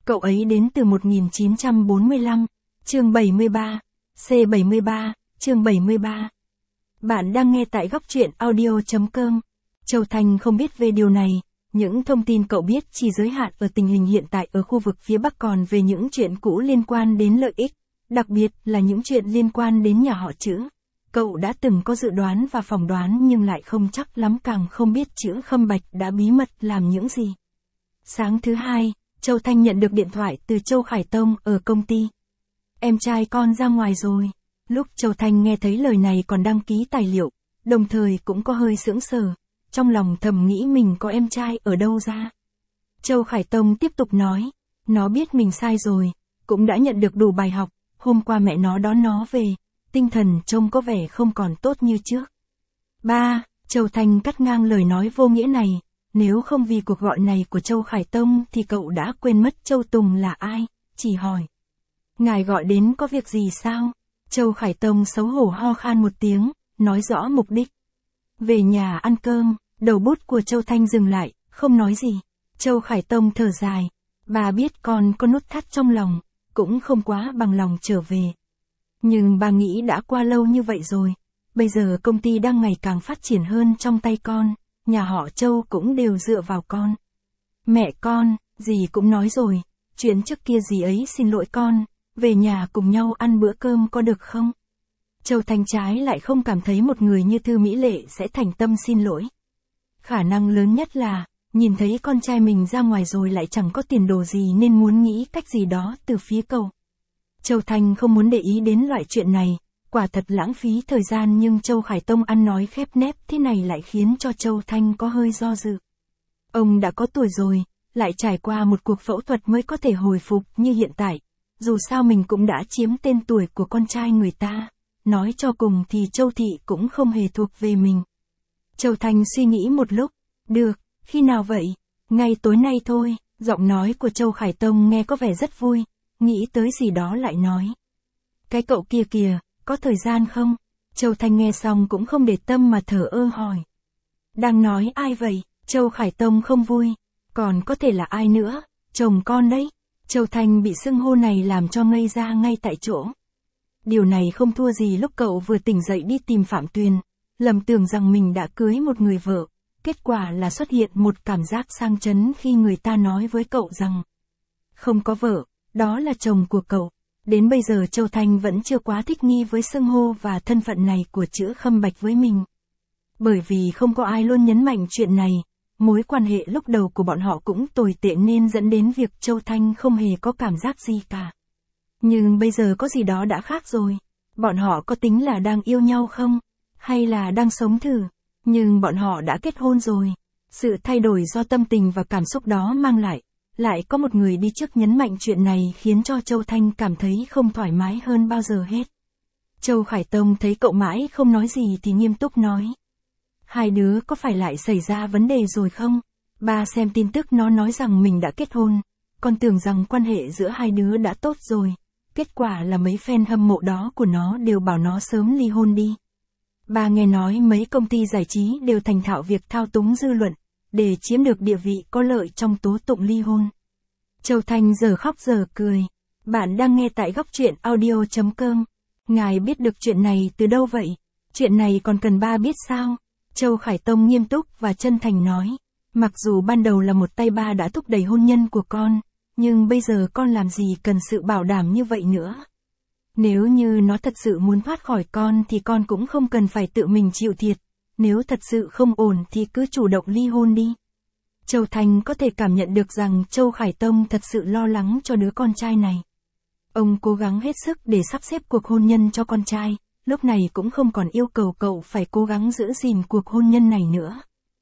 Cậu ấy đến từ 1945, chương 73, C73, chương 73. Bạn đang nghe tại góc truyện audio.com. Châu Thanh không biết về điều này, những thông tin cậu biết chỉ giới hạn ở tình hình hiện tại ở khu vực phía Bắc, còn về những chuyện cũ liên quan đến lợi ích, đặc biệt là những chuyện liên quan đến nhà họ Chữ. Cậu đã từng có dự đoán và phỏng đoán nhưng lại không chắc lắm, càng không biết Chữ Khâm Bạch đã bí mật làm những gì. Sáng thứ hai, Châu Thanh nhận được điện thoại từ Châu Khải Tông ở công ty. Em trai con ra ngoài rồi. Lúc Châu Thanh nghe thấy lời này còn đăng ký tài liệu, đồng thời cũng có hơi sững sờ, trong lòng thầm nghĩ mình có em trai ở đâu ra. Châu Khải Tông tiếp tục nói, nó biết mình sai rồi, cũng đã nhận được đủ bài học, hôm qua mẹ nó đón nó về, tinh thần trông có vẻ không còn tốt như trước. Ba, Châu Thanh cắt ngang lời nói vô nghĩa này, nếu không vì cuộc gọi này của Châu Khải Tông thì cậu đã quên mất Châu Tùng là ai, chỉ hỏi. Ngài gọi đến có việc gì sao? Châu Khải Tông xấu hổ ho khan một tiếng, nói rõ mục đích. Về nhà ăn cơm, đầu bút của Châu Thanh dừng lại, không nói gì. Châu Khải Tông thở dài, bà biết con có nút thắt trong lòng, cũng không quá bằng lòng trở về. Nhưng bà nghĩ đã qua lâu như vậy rồi, bây giờ công ty đang ngày càng phát triển hơn trong tay con, nhà họ Châu cũng đều dựa vào con. Mẹ con, dì cũng nói rồi, chuyện trước kia dì ấy xin lỗi con, về nhà cùng nhau ăn bữa cơm có được không? Châu Thanh trái lại không cảm thấy một người như Thư Mỹ Lệ sẽ thành tâm xin lỗi. Khả năng lớn nhất là, nhìn thấy con trai mình ra ngoài rồi lại chẳng có tiền đồ gì nên muốn nghĩ cách gì đó từ phía cậu. Châu Thanh không muốn để ý đến loại chuyện này, quả thật lãng phí thời gian, nhưng Châu Khải Tông ăn nói khép nép thế này lại khiến cho Châu Thanh có hơi do dự. Ông đã có tuổi rồi, lại trải qua một cuộc phẫu thuật mới có thể hồi phục như hiện tại. Dù sao mình cũng đã chiếm tên tuổi của con trai người ta, nói cho cùng thì Châu Thị cũng không hề thuộc về mình. Châu Thanh suy nghĩ một lúc, được, khi nào vậy? Ngay tối nay thôi. Giọng nói của Châu Khải Tông nghe có vẻ rất vui, nghĩ tới gì đó lại nói. Cái cậu kia kìa, có thời gian không? Châu Thanh nghe xong cũng không để tâm mà thở ơ hỏi. Đang nói ai vậy? Châu Khải Tông không vui, còn có thể là ai nữa, chồng con đấy. Châu Thanh bị xưng hô này làm cho ngây ra ngay tại chỗ. Điều này không thua gì lúc cậu vừa tỉnh dậy đi tìm Phạm Tuyền, lầm tưởng rằng mình đã cưới một người vợ, kết quả là xuất hiện một cảm giác sang chấn khi người ta nói với cậu rằng không có vợ, đó là chồng của cậu. Đến bây giờ Châu Thanh vẫn chưa quá thích nghi với xưng hô và thân phận này của Chữ Khâm Bạch với mình. Bởi vì không có ai luôn nhấn mạnh chuyện này, mối quan hệ lúc đầu của bọn họ cũng tồi tệ nên dẫn đến việc Châu Thanh không hề có cảm giác gì cả. Nhưng bây giờ có gì đó đã khác rồi. Bọn họ có tính là đang yêu nhau không? Hay là đang sống thử? Nhưng bọn họ đã kết hôn rồi. Sự thay đổi do tâm tình và cảm xúc đó mang lại có một người đi trước nhấn mạnh chuyện này khiến cho Châu Thanh cảm thấy không thoải mái hơn bao giờ hết. Châu Khải Tông thấy cậu mãi không nói gì thì nghiêm túc nói. Hai đứa có phải lại xảy ra vấn đề rồi không? Ba xem tin tức nó nói rằng mình đã kết hôn. Con tưởng rằng quan hệ giữa hai đứa đã tốt rồi. Kết quả là mấy fan hâm mộ đó của nó đều bảo nó sớm ly hôn đi. Ba nghe nói mấy công ty giải trí đều thành thạo việc thao túng dư luận, để chiếm được địa vị có lợi trong tố tụng ly hôn. Châu Thanh giờ khóc giờ cười. Bạn đang nghe tại góc truyện audio.com. Ngài biết được chuyện này từ đâu vậy? Chuyện này còn cần ba biết sao? Châu Khải Tông nghiêm túc và chân thành nói. Mặc dù ban đầu là một tay ba đã thúc đẩy hôn nhân của con, nhưng bây giờ con làm gì cần sự bảo đảm như vậy nữa. Nếu như nó thật sự muốn thoát khỏi con thì con cũng không cần phải tự mình chịu thiệt. Nếu thật sự không ổn thì cứ chủ động ly hôn đi. Châu Thanh có thể cảm nhận được rằng Châu Khải Tông thật sự lo lắng cho đứa con trai này. Ông cố gắng hết sức để sắp xếp cuộc hôn nhân cho con trai, lúc này cũng không còn yêu cầu cậu phải cố gắng giữ gìn cuộc hôn nhân này nữa.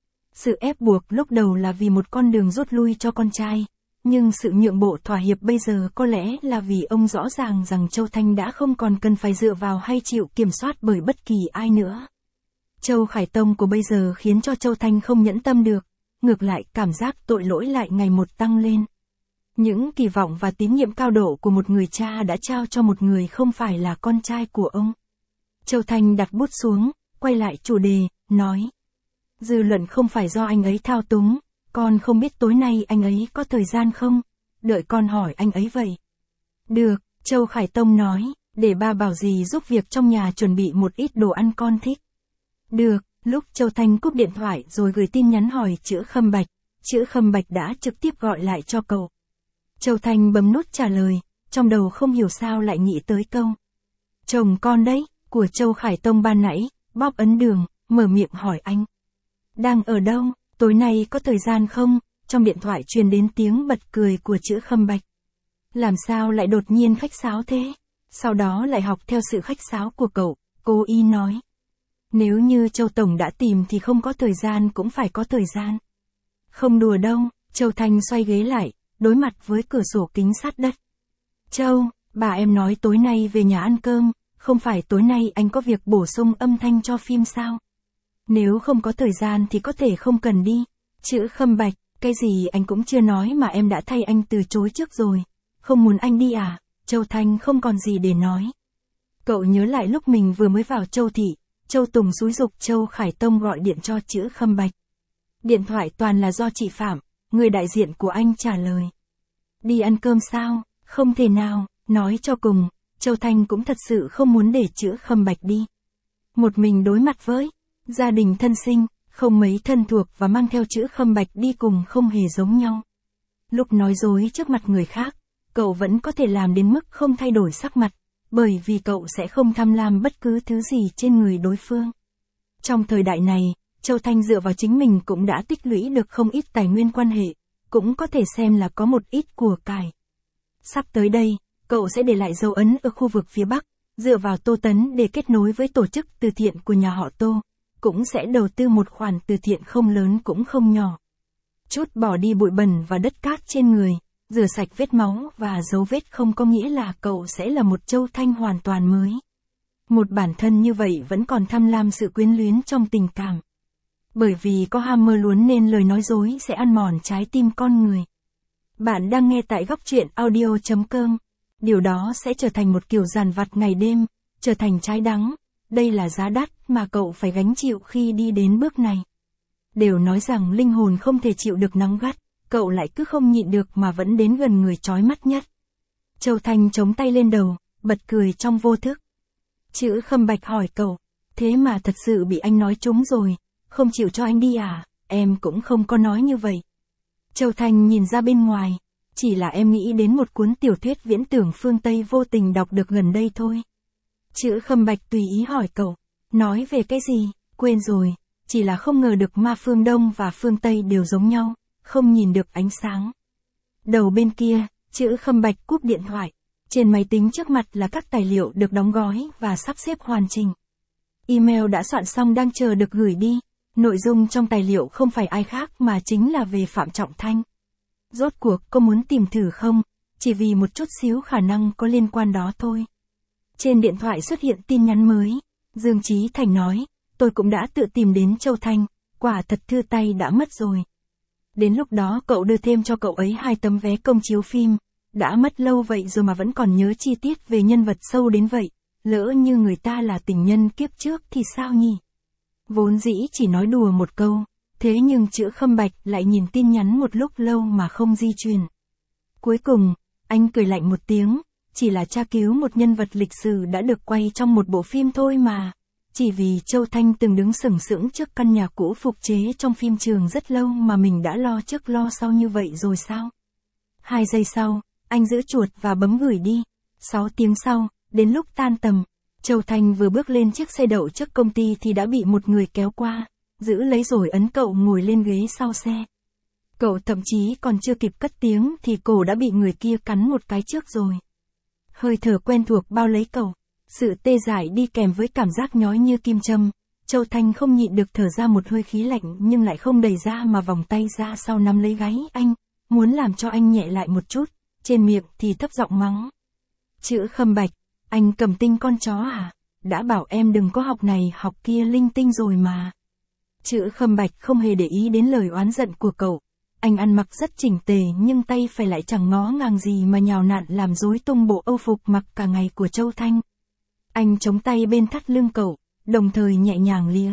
Sự ép buộc lúc đầu là vì một con đường rút lui cho con trai, nhưng sự nhượng bộ thỏa hiệp bây giờ có lẽ là vì ông rõ ràng rằng Châu Thanh đã không còn cần phải dựa vào hay chịu kiểm soát bởi bất kỳ ai nữa. Châu Khải Tông của bây giờ khiến cho Châu Thanh không nhẫn tâm được, ngược lại cảm giác tội lỗi lại ngày một tăng lên. Những kỳ vọng và tín nhiệm cao độ của một người cha đã trao cho một người không phải là con trai của ông. Châu Thanh đặt bút xuống, quay lại chủ đề, nói. Dư luận không phải do anh ấy thao túng, con không biết tối nay anh ấy có thời gian không? đợi con hỏi anh ấy vậy. Được, Châu Khải Tông nói, để ba bảo dì giúp việc trong nhà chuẩn bị một ít đồ ăn con thích. Được, lúc Châu Thanh cúp điện thoại rồi gửi tin nhắn hỏi Chữ Khâm Bạch, Chữ Khâm Bạch đã trực tiếp gọi lại cho cậu. Châu Thanh bấm nút trả lời, trong đầu không hiểu sao lại nghĩ tới câu. Chồng con đấy, của Châu Khải Tông ban nãy, bóp ấn đường, mở miệng hỏi anh. Đang ở đâu, tối nay có thời gian không? Trong điện thoại truyền đến tiếng bật cười của Chữ Khâm Bạch. Làm sao lại đột nhiên khách sáo thế? Sau đó lại học theo sự khách sáo của cậu, cố ý nói. Nếu như Châu Tổng đã tìm thì không có thời gian cũng phải có thời gian. Không đùa đâu, Châu Thanh xoay ghế lại, đối mặt với cửa sổ kính sát đất. Châu, bà em nói tối nay về nhà ăn cơm, không phải tối nay anh có việc bổ sung âm thanh cho phim sao? Nếu không có thời gian thì có thể không cần đi. Chữ Khâm Bạch, cái gì anh cũng chưa nói mà em đã thay anh từ chối trước rồi. Không muốn anh đi à? Châu Thanh không còn gì để nói. Cậu nhớ lại lúc mình vừa mới vào Châu Thị, Châu Tùng xúi giục Châu Khải Tông gọi điện cho Chữ Khâm Bạch. Điện thoại toàn là do chị Phạm, người đại diện của anh trả lời. Đi ăn cơm sao? Không thể nào, nói cho cùng, Châu Thanh cũng thật sự không muốn để Chữ Khâm Bạch đi. Một mình đối mặt với gia đình thân sinh, không mấy thân thuộc và mang theo Chữ Khâm Bạch đi cùng không hề giống nhau. Lúc nói dối trước mặt người khác, cậu vẫn có thể làm đến mức không thay đổi sắc mặt, bởi vì cậu sẽ không tham lam bất cứ thứ gì trên người đối phương. Trong thời đại này, Châu Thanh dựa vào chính mình cũng đã tích lũy được không ít tài nguyên quan hệ, cũng có thể xem là có một ít của cải. Sắp tới đây, cậu sẽ để lại dấu ấn ở khu vực phía Bắc, dựa vào Tô Tấn để kết nối với tổ chức từ thiện của nhà họ Tô, cũng sẽ đầu tư một khoản từ thiện không lớn cũng không nhỏ. Chút bỏ đi bụi bẩn và đất cát trên người, rửa sạch vết máu và dấu vết không có nghĩa là cậu sẽ là một Châu Thanh hoàn toàn mới. Một bản thân như vậy vẫn còn tham lam sự quyến luyến trong tình cảm. Bởi vì có ham mơ luốn nên lời nói dối sẽ ăn mòn trái tim con người. Bạn đang nghe tại góc truyện audio.com. Điều đó sẽ trở thành một kiểu dằn vặt ngày đêm, trở thành trái đắng. Đây là giá đắt mà cậu phải gánh chịu khi đi đến bước này. Đều nói rằng linh hồn không thể chịu được nắng gắt, cậu lại cứ không nhịn được mà vẫn đến gần người chói mắt nhất. Châu Thanh chống tay lên đầu, bật cười trong vô thức. Chữ Khâm Bạch hỏi cậu, thế mà thật sự bị anh nói trúng rồi, không chịu cho anh đi à? Em cũng không có nói như vậy. Châu Thanh nhìn ra bên ngoài, chỉ là em nghĩ đến một cuốn tiểu thuyết viễn tưởng phương Tây vô tình đọc được gần đây thôi. Chữ Khâm Bạch tùy ý hỏi cậu, nói về cái gì? Quên rồi, chỉ là không ngờ được ma phương Đông và phương Tây đều giống nhau, không nhìn được ánh sáng. Đầu bên kia, Chữ Khâm Bạch cúp điện thoại. Trên máy tính trước mặt là các tài liệu được đóng gói và sắp xếp hoàn chỉnh. Email đã soạn xong đang chờ được gửi đi. Nội dung trong tài liệu không phải ai khác mà chính là về Phạm Trọng Thanh. Rốt cuộc có muốn tìm thử không? Chỉ vì một chút xíu khả năng có liên quan đó thôi. Trên điện thoại xuất hiện tin nhắn mới. Dương Chí Thành nói, tôi cũng đã tự tìm đến Châu Thanh, quả thật thư tay đã mất rồi. Đến lúc đó cậu đưa thêm cho cậu ấy 2 tấm vé công chiếu phim. Đã mất lâu vậy rồi mà vẫn còn nhớ chi tiết về nhân vật sâu đến vậy. Lỡ như người ta là tình nhân kiếp trước thì sao nhỉ? Vốn dĩ chỉ nói đùa một câu, thế nhưng Chữ Khâm Bạch lại nhìn tin nhắn một lúc lâu mà không di chuyển. Cuối cùng, anh cười lạnh một tiếng, chỉ là tra cứu một nhân vật lịch sử đã được quay trong một bộ phim thôi mà. Chỉ vì Châu Thanh từng đứng sừng sững trước căn nhà cũ phục chế trong phim trường rất lâu mà mình đã lo trước lo sau như vậy rồi sao? 2 giây sau, anh giữ chuột và bấm gửi đi. 6 tiếng sau, đến lúc tan tầm, Châu Thanh vừa bước lên chiếc xe đậu trước công ty thì đã bị một người kéo qua, giữ lấy rồi ấn cậu ngồi lên ghế sau xe. Cậu thậm chí còn chưa kịp cất tiếng thì cổ đã bị người kia cắn một cái trước rồi. Hơi thở quen thuộc bao lấy cậu, sự tê dại đi kèm với cảm giác nhói như kim châm. Châu Thanh không nhịn được thở ra một hơi khí lạnh nhưng lại không đẩy ra mà vòng tay ra sau nắm lấy gáy anh, muốn làm cho anh nhẹ lại một chút, trên miệng thì thấp giọng mắng. Chữ Khâm Bạch, anh cầm tinh con chó à? Đã bảo em đừng có học này học kia linh tinh rồi mà. Chữ Khâm Bạch không hề để ý đến lời oán giận của cậu. Anh ăn mặc rất chỉnh tề nhưng tay phải lại chẳng ngó ngàng gì mà nhào nặn làm rối tung bộ âu phục mặc cả ngày của Châu Thanh. Anh chống tay bên thắt lưng cậu, đồng thời nhẹ nhàng lía.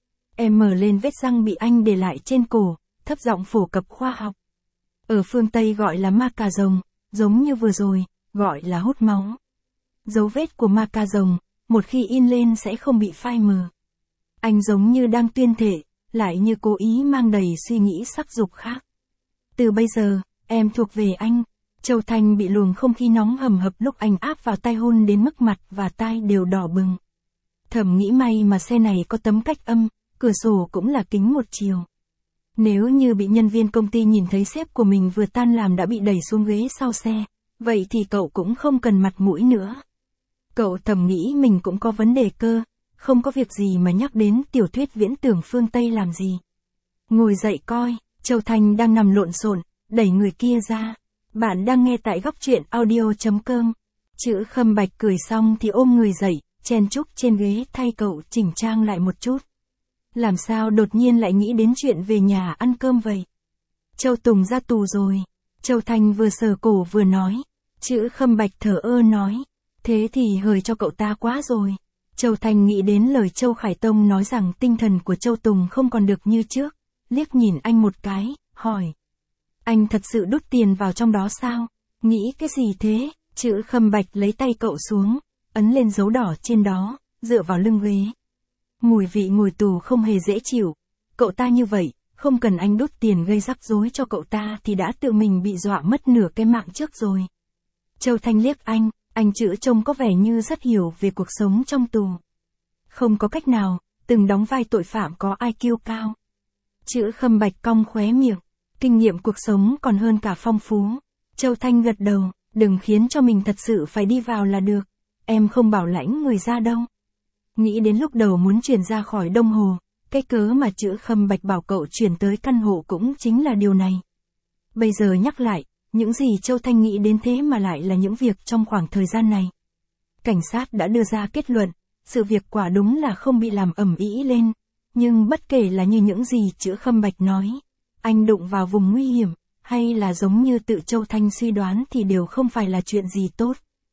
Em mở lên vết răng bị anh để lại trên cổ, thấp giọng phổ cập khoa học. Ở phương Tây gọi là ma cà rồng, giống như vừa rồi, gọi là hút máu. Dấu vết của ma ca rồng, một khi in lên sẽ không bị phai mờ. Anh giống như đang tuyên thệ, lại như cố ý mang đầy suy nghĩ sắc dục khác. Từ bây giờ, em thuộc về anh. Châu Thanh bị luồng không khí nóng hầm hập lúc anh áp vào tai hôn đến mức mặt và tai đều đỏ bừng. Thầm nghĩ may mà xe này có tấm cách âm, cửa sổ cũng là kính một chiều. Nếu như bị nhân viên công ty nhìn thấy sếp của mình vừa tan làm đã bị đẩy xuống ghế sau xe, vậy thì cậu cũng không cần mặt mũi nữa. Cậu thầm nghĩ mình cũng có vấn đề cơ, không có việc gì mà nhắc đến tiểu thuyết viễn tưởng phương Tây làm gì. Ngồi dậy coi, Châu Thanh đang nằm lộn xộn, đẩy người kia ra. Bạn đang nghe tại góc truyện audio.com. Chữ Khâm Bạch cười xong thì ôm người dậy, chen chúc trên ghế thay cậu chỉnh trang lại một chút. Làm sao đột nhiên lại nghĩ đến chuyện về nhà ăn cơm vậy? Châu Tùng ra tù rồi. Châu Thanh vừa sờ cổ vừa nói. Chữ Khâm Bạch thở ơ nói. Thế thì hời cho cậu ta quá rồi. Châu Thanh nghĩ đến lời Châu Khải Tông nói rằng tinh thần của Châu Tùng không còn được như trước. Liếc nhìn anh một cái, hỏi. Anh thật sự đút tiền vào trong đó sao? Nghĩ cái gì thế? Chữ Khâm Bạch lấy tay cậu xuống, ấn lên dấu đỏ trên đó, dựa vào lưng ghế. Mùi vị ngồi tù không hề dễ chịu. Cậu ta như vậy, không cần anh đút tiền gây rắc rối cho cậu ta thì đã tự mình bị dọa mất nửa cái mạng trước rồi. Châu Thanh liếc anh Chữ trông có vẻ như rất hiểu về cuộc sống trong tù. Không có cách nào, từng đóng vai tội phạm có IQ cao. Chữ Khâm Bạch cong khóe miệng, kinh nghiệm cuộc sống còn hơn cả phong phú. Châu Thanh gật đầu, đừng khiến cho mình thật sự phải đi vào là được. Em không bảo lãnh người ra đâu. Nghĩ đến lúc đầu muốn chuyển ra khỏi Đông Hồ, cái cớ mà Chữ Khâm Bạch bảo cậu chuyển tới căn hộ cũng chính là điều này. Bây giờ nhắc lại, những gì Châu Thanh nghĩ đến thế mà lại là những việc trong khoảng thời gian này. Cảnh sát đã đưa ra kết luận, sự việc quả đúng là không bị làm ầm ĩ lên, nhưng bất kể là như những gì Chữ Khâm Bạch nói, anh đụng vào vùng nguy hiểm, hay là giống như tự Châu Thanh suy đoán thì đều không phải là chuyện gì tốt.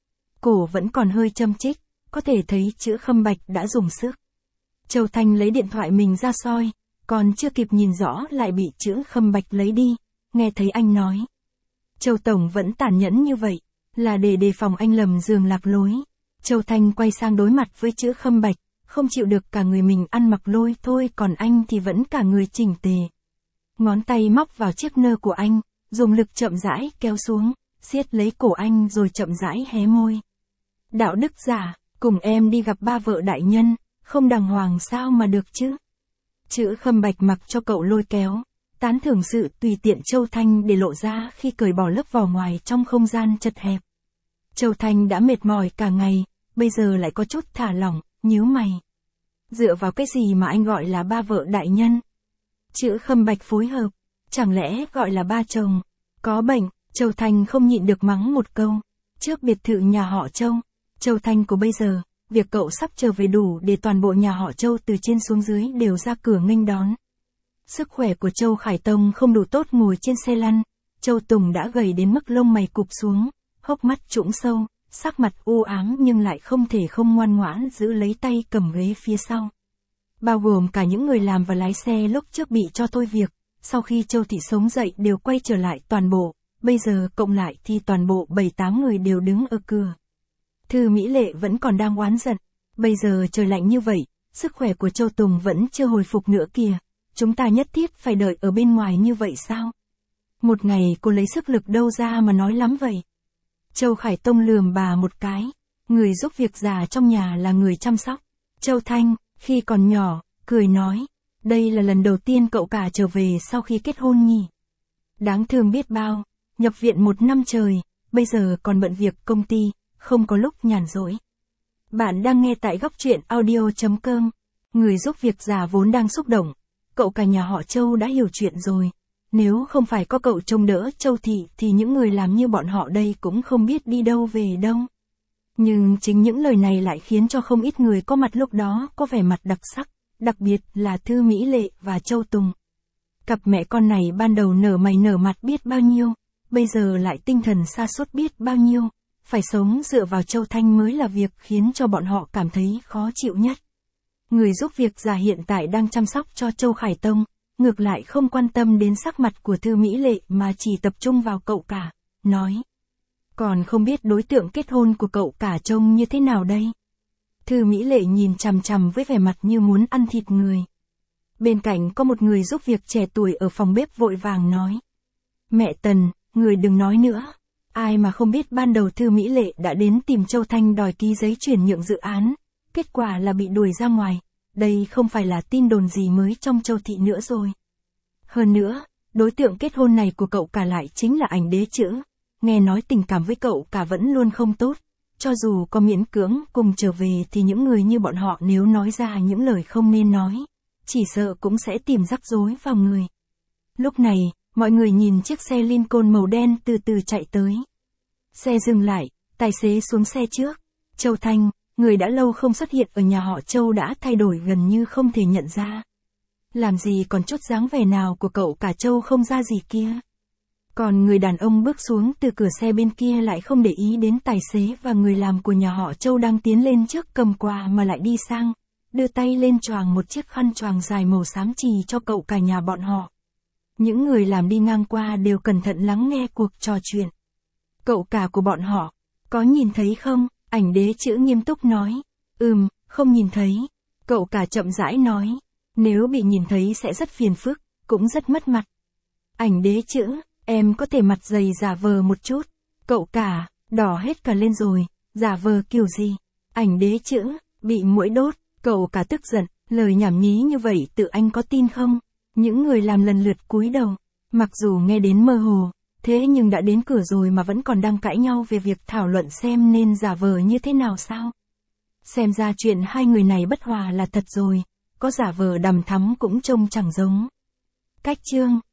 Cổ vẫn còn hơi châm chích, có thể thấy Chữ Khâm Bạch đã dùng sức. Châu Thanh lấy điện thoại mình ra soi, còn chưa kịp nhìn rõ lại bị Chữ Khâm Bạch lấy đi, nghe thấy anh nói. Châu Tổng vẫn tàn nhẫn như vậy, là để đề phòng anh lầm giường lạc lối. Châu Thanh quay sang đối mặt với Chữ Khâm Bạch, không chịu được cả người mình ăn mặc lôi thôi còn anh thì vẫn cả người chỉnh tề. Ngón tay móc vào chiếc nơ của anh, dùng lực chậm rãi kéo xuống, siết lấy cổ anh rồi chậm rãi hé môi. Đạo đức giả, cùng em đi gặp ba vợ đại nhân, không đàng hoàng sao mà được chứ. Chữ Khâm Bạch mặc cho cậu lôi kéo, tán thưởng sự tùy tiện Châu Thanh để lộ ra khi cởi bỏ lớp vỏ ngoài trong không gian chật hẹp. Châu Thanh đã mệt mỏi cả ngày, bây giờ lại có chút thả lỏng, nhíu mày. Dựa vào cái gì mà anh gọi là ba vợ đại nhân? Chữ Khâm Bạch phối hợp, chẳng lẽ gọi là ba chồng? Có bệnh, Châu Thanh không nhịn được mắng một câu. Trước biệt thự nhà họ Châu, Châu Thanh của bây giờ, việc cậu sắp trở về đủ để toàn bộ nhà họ Châu từ trên xuống dưới đều ra cửa nghênh đón. Sức khỏe của Châu Khải Tông không đủ tốt ngồi trên xe lăn, Châu Tùng đã gầy đến mức lông mày cụp xuống, hốc mắt trũng sâu, sắc mặt u ám nhưng lại không thể không ngoan ngoãn giữ lấy tay cầm ghế phía sau. Bao gồm cả những người làm và lái xe lúc trước bị cho thôi việc, sau khi Châu Thị sống dậy đều quay trở lại toàn bộ, bây giờ cộng lại thì toàn bộ 7-8 người đều đứng ở cửa. Thư Mỹ Lệ vẫn còn đang oán giận, bây giờ trời lạnh như vậy, sức khỏe của Châu Tùng vẫn chưa hồi phục nữa kìa, chúng ta nhất thiết phải đợi ở bên ngoài như vậy sao? Một ngày cô lấy sức lực đâu ra mà nói lắm vậy? Châu Khải Tông lườm bà một cái, người giúp việc già trong nhà là người chăm sóc. Châu Thanh, khi còn nhỏ, cười nói, đây là lần đầu tiên cậu cả trở về sau khi kết hôn nhỉ. Đáng thương biết bao, nhập viện 1 năm trời, bây giờ còn bận việc công ty, không có lúc nhàn rỗi. Bạn đang nghe tại góc truyện audio.com, người giúp việc già vốn đang xúc động, cậu cả nhà họ Châu đã hiểu chuyện rồi. Nếu không phải có cậu trông đỡ Châu Thị thì những người làm như bọn họ đây cũng không biết đi đâu về đâu. Nhưng chính những lời này lại khiến cho không ít người có mặt lúc đó có vẻ mặt đặc sắc, đặc biệt là Thư Mỹ Lệ và Châu Tùng. Cặp mẹ con này ban đầu nở mày nở mặt biết bao nhiêu, bây giờ lại tinh thần sa sút biết bao nhiêu, phải sống dựa vào Châu Thanh mới là việc khiến cho bọn họ cảm thấy khó chịu nhất. Người giúp việc già hiện tại đang chăm sóc cho Châu Khải Tông, ngược lại không quan tâm đến sắc mặt của Thư Mỹ Lệ mà chỉ tập trung vào cậu cả, nói. Còn không biết đối tượng kết hôn của cậu cả trông như thế nào đây? Thư Mỹ Lệ nhìn chằm chằm với vẻ mặt như muốn ăn thịt người. Bên cạnh có một người giúp việc trẻ tuổi ở phòng bếp vội vàng nói. Mẹ Tần, người đừng nói nữa. Ai mà không biết ban đầu Thư Mỹ Lệ đã đến tìm Châu Thanh đòi ký giấy chuyển nhượng dự án. Kết quả là bị đuổi ra ngoài. Đây không phải là tin đồn gì mới trong Châu thị nữa rồi. Hơn nữa, đối tượng kết hôn này của cậu cả lại chính là Ảnh Đế Chữ. Nghe nói tình cảm với cậu cả vẫn luôn không tốt. Cho dù có miễn cưỡng cùng trở về thì những người như bọn họ nếu nói ra những lời không nên nói, chỉ sợ cũng sẽ tìm rắc rối vào người. Lúc này, mọi người nhìn chiếc xe Lincoln màu đen từ từ chạy tới. Xe dừng lại, tài xế xuống xe trước. Châu Thanh, người đã lâu không xuất hiện ở nhà họ Châu đã thay đổi gần như không thể nhận ra. Làm gì còn chút dáng vẻ nào của cậu cả Châu không ra gì kia. Còn người đàn ông bước xuống từ cửa xe bên kia lại không để ý đến tài xế và người làm của nhà họ Châu đang tiến lên trước cầm quà mà lại đi sang, đưa tay lên choàng một chiếc khăn choàng dài màu xám chì cho cậu cả nhà bọn họ. Những người làm đi ngang qua đều cẩn thận lắng nghe cuộc trò chuyện. Cậu cả của bọn họ, có nhìn thấy không? Ảnh Đế Chữ nghiêm túc nói. Không nhìn thấy. Cậu cả chậm rãi nói. Nếu bị nhìn thấy sẽ rất phiền phức, cũng rất mất mặt. Ảnh Đế Chữ, em có thể mặt dày giả vờ một chút. Cậu cả, đỏ hết cả lên rồi, giả vờ kiểu gì? Ảnh Đế Chữ, bị muỗi đốt, cậu cả tức giận, lời nhảm nhí như vậy tự anh có tin không? Những người làm lần lượt cúi đầu, mặc dù nghe đến mơ hồ, thế nhưng đã đến cửa rồi mà vẫn còn đang cãi nhau về việc thảo luận xem nên giả vờ như thế nào sao? Xem ra chuyện hai người này bất hòa là thật rồi, có giả vờ đằm thắm cũng trông chẳng giống. Cách chương